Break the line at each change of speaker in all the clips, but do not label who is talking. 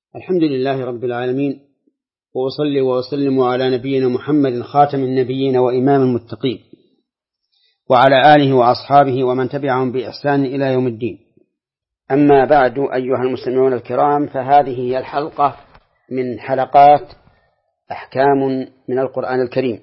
الحمد لله رب العالمين، وأصلي وأسلم على نبينا محمد خاتم النبيين وإمام المتقين، وعلى آله وأصحابه ومن تبعهم بإحسان إلى يوم الدين. أما بعد، أيها المستمعون الكرام، فهذه هي الحلقة من حلقات أحكام من القرآن الكريم،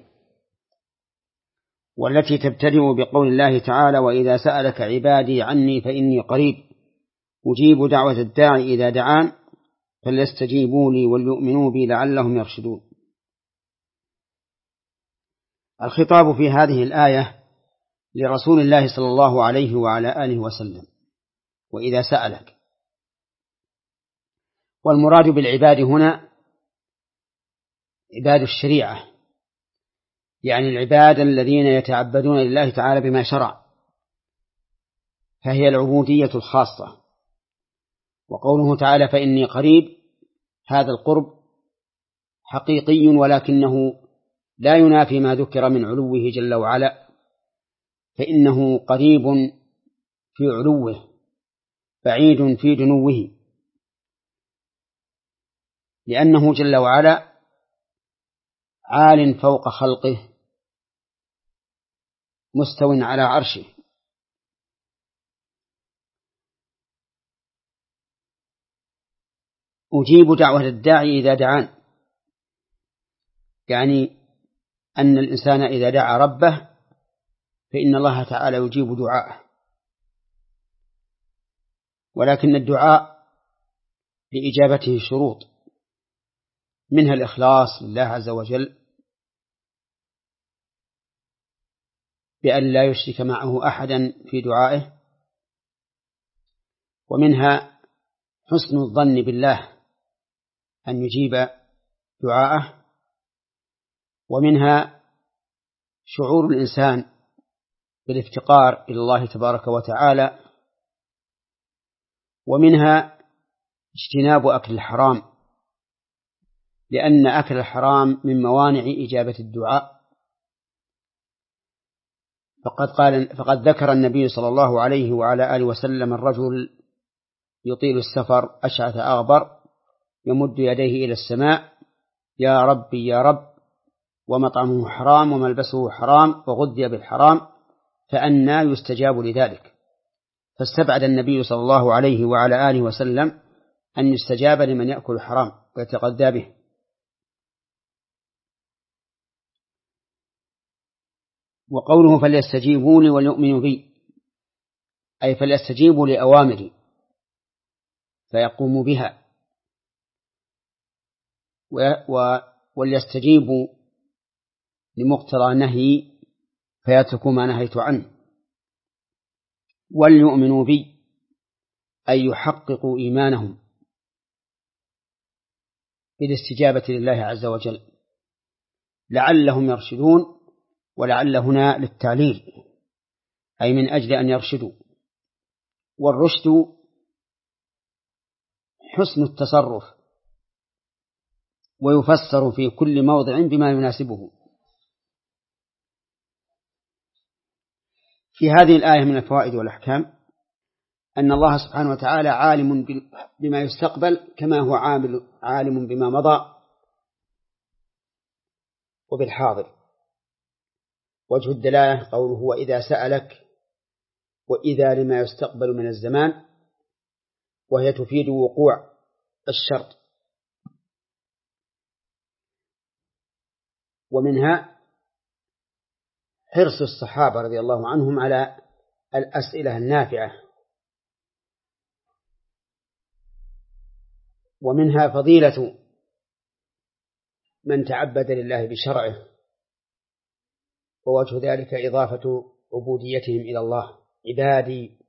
والتي تبتدئ بقول الله تعالى: وإذا سألك عبادي عني فإني قريب أجيب دعوة الداعي إذا دعان فليستجيبوا لي وليؤمنوا بي لعلهم يرشدون. الخطاب في هذه الآية لرسول الله صلى الله عليه وعلى آله وسلم: وإذا سألك. والمراد بالعباد هنا عباد الشريعة، يعني العباد الذين يتعبدون لله تعالى بما شرع، فهي العبودية الخاصة. وقوله تعالى فإني قريب، هذا القرب حقيقي، ولكنه لا ينافي ما ذكر من علوه جل وعلا، فإنه قريب في علوه بعيد في دنوه، لأنه جل وعلا عال فوق خلقه مستو على عرشه. أجيب دعوة الداعي إذا دعان، يعني أن الإنسان إذا دعا ربه فإن الله تعالى يجيب دعاءه، ولكن الدعاء لإجابته شروط، منها الإخلاص لله عز وجل بأن لا يشرك معه أحدا في دعائه، ومنها حسن الظن بالله أن يجيب دعاءه، ومنها شعور الإنسان بالافتقار إلى الله تبارك وتعالى، ومنها اجتناب أكل الحرام، لأن أكل الحرام من موانع إجابة الدعاء. فقد ذكر النبي صلى الله عليه وعلى آله وسلم الرجل يطيل السفر أشعث أغبر يمد يديه إلى السماء: يا ربي يا رب، ومطعمه حرام وملبسه حرام وغذي بالحرام، فأنى يستجاب لذلك؟ فاستبعد النبي صلى الله عليه وعلى آله وسلم أن يستجاب لمن يأكل الحرام ويتغذى به. وقوله فليستجيبوا لي وليؤمنوا بي، أي فليستجيبوا لأوامري فيقوموا بها، وليستجيبوا لمقتضى نهي فيتركوا ما نهيت عنه، وليؤمنوا بي أي يحققوا إيمانهم بالاستجابة لله عز وجل لعلهم يرشدون. ولعل هنا للتعليل، أي من أجل أن يرشدوا. والرشد حسن التصرف، ويفسر في كل موضع بما يناسبه. في هذه الآية من الفوائد والأحكام أن الله سبحانه وتعالى عالم بما يستقبل كما هو عالم بما مضى وبالحاضر. وجه الدلالة قوله وإذا سألك، وإذا لما يستقبل من الزمان، وهي تفيد وقوع الشرط. ومنها حرص الصحابة رضي الله عنهم على الأسئلة النافعة. ومنها فضيلة من تعبد لله بشرعه، ووجه ذلك إضافة عبوديتهم إلى الله عبادي،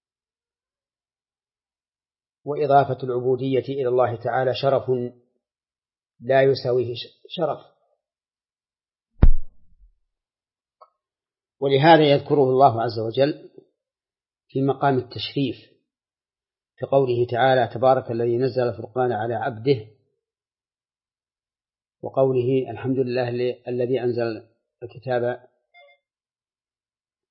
وإضافة العبودية إلى الله تعالى شرف لا يساويه شرف، ولهذا يذكره الله عز وجل في مقام التشريف في قوله تعالى تبارك الذي نزل الفرقان على عبده، وقوله الحمد لله الذي أنزل الكتاب،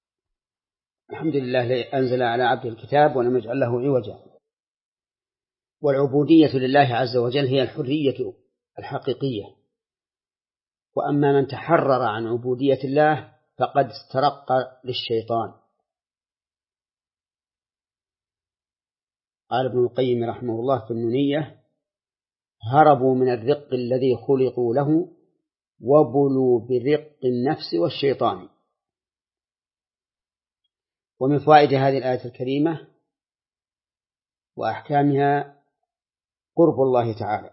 الحمد لله الذي أنزل على عبده الكتاب ولم يجعل له عوجا. والعبودية لله عز وجل هي الحرية الحقيقية. وأما من تحرر عن عبودية الله فقد استرق للشيطان. قال ابن القيم رحمه الله في النونية: هربوا من الرق الذي خلقوا له وبلوا برق النفس والشيطان. ومن فوائد هذه الآية الكريمة وأحكامها قرب الله تعالى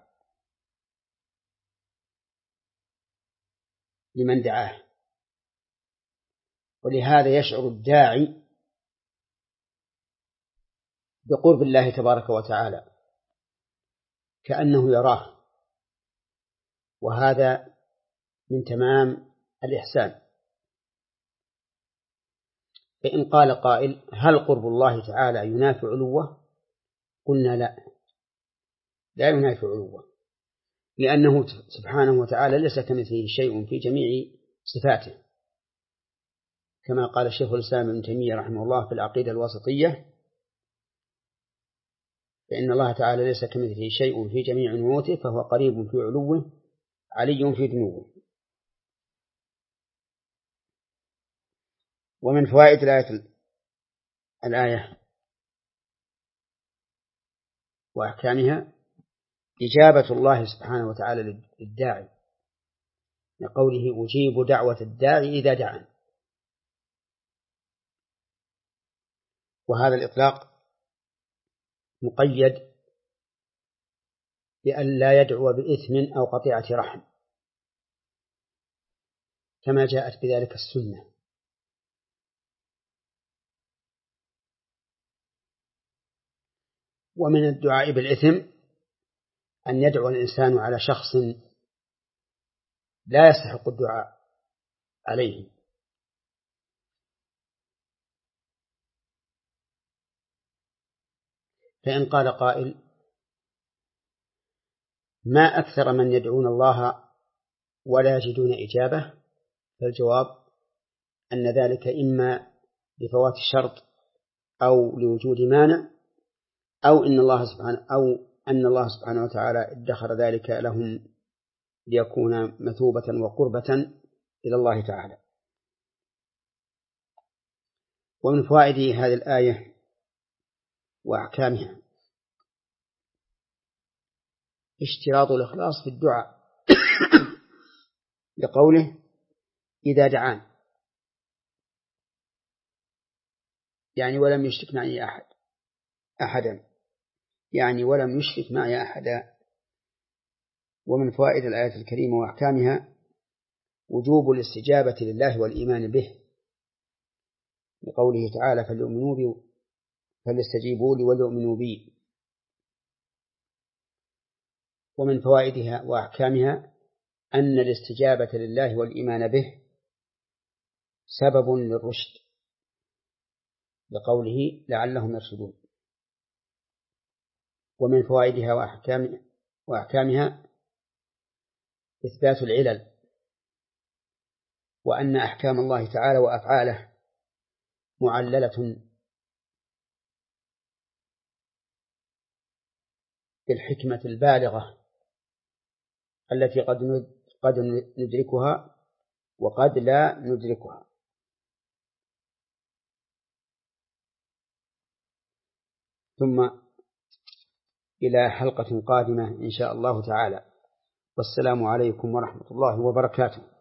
لمن دعاه، ولهذا يشعر الداعي بقرب الله تبارك وتعالى كأنه يراه، وهذا من تمام الإحسان. فإن قال قائل: هل قرب الله تعالى ينافي علوه؟ قلنا لا ينافي علوه، لأنه سبحانه وتعالى ليس كمثله شيء في جميع صفاته، كما قال الشيخ الإسلام ابن تيمية رحمه الله في العقيدة الواسطية: فإن الله تعالى ليس كمثله شيء في جميع نعوته فهو قريب في علوه علي في دنوه. ومن فوائد الآية وأحكامها إجابة الله سبحانه وتعالى للداعي، لقوله: أجيب دعوة الداعي إذا دعان. وهذا الإطلاق مقيد بأن لا يدعو بإثم أو قطيعة رحم، كما جاءت بذلك السنة. ومن الدعاء بالإثم أن يدعو الإنسان على شخص لا يستحق الدعاء عليه، فإن قال قائل: ما أكثر من يدعون الله ولا يجدون إجابة؟ فالجواب أن ذلك إما لفوات الشرط أو لوجود مانع، أو أن الله سبحانه وتعالى ادخر ذلك لهم ليكون مثوبة وقربة إلى الله تعالى. ومن فوائد هذه الآية وأحكامها اشتراط الإخلاص في الدعاء لقوله: إذا دعان، يعني ولم يشرك معي أحدا، يعني ولم يشرك معي أحدا. ومن فوائد الآية الكريمة وأحكامها وجوب الاستجابة لله والإيمان به، لقوله تعالى: فليستجيبوا لي وليؤمنوا بي. ومن فوائدها وأحكامها أن الاستجابة لله والإيمان به سبب للرشد، لقوله: لعلهم يرشدون. ومن فوائدها وأحكامها إثبات العلل، وأن أحكام الله تعالى وأفعاله معللة بالحكمة البالغة التي قد ندركها وقد لا ندركها. ثم إلى حلقة قادمة إن شاء الله تعالى، والسلام عليكم ورحمة الله وبركاته.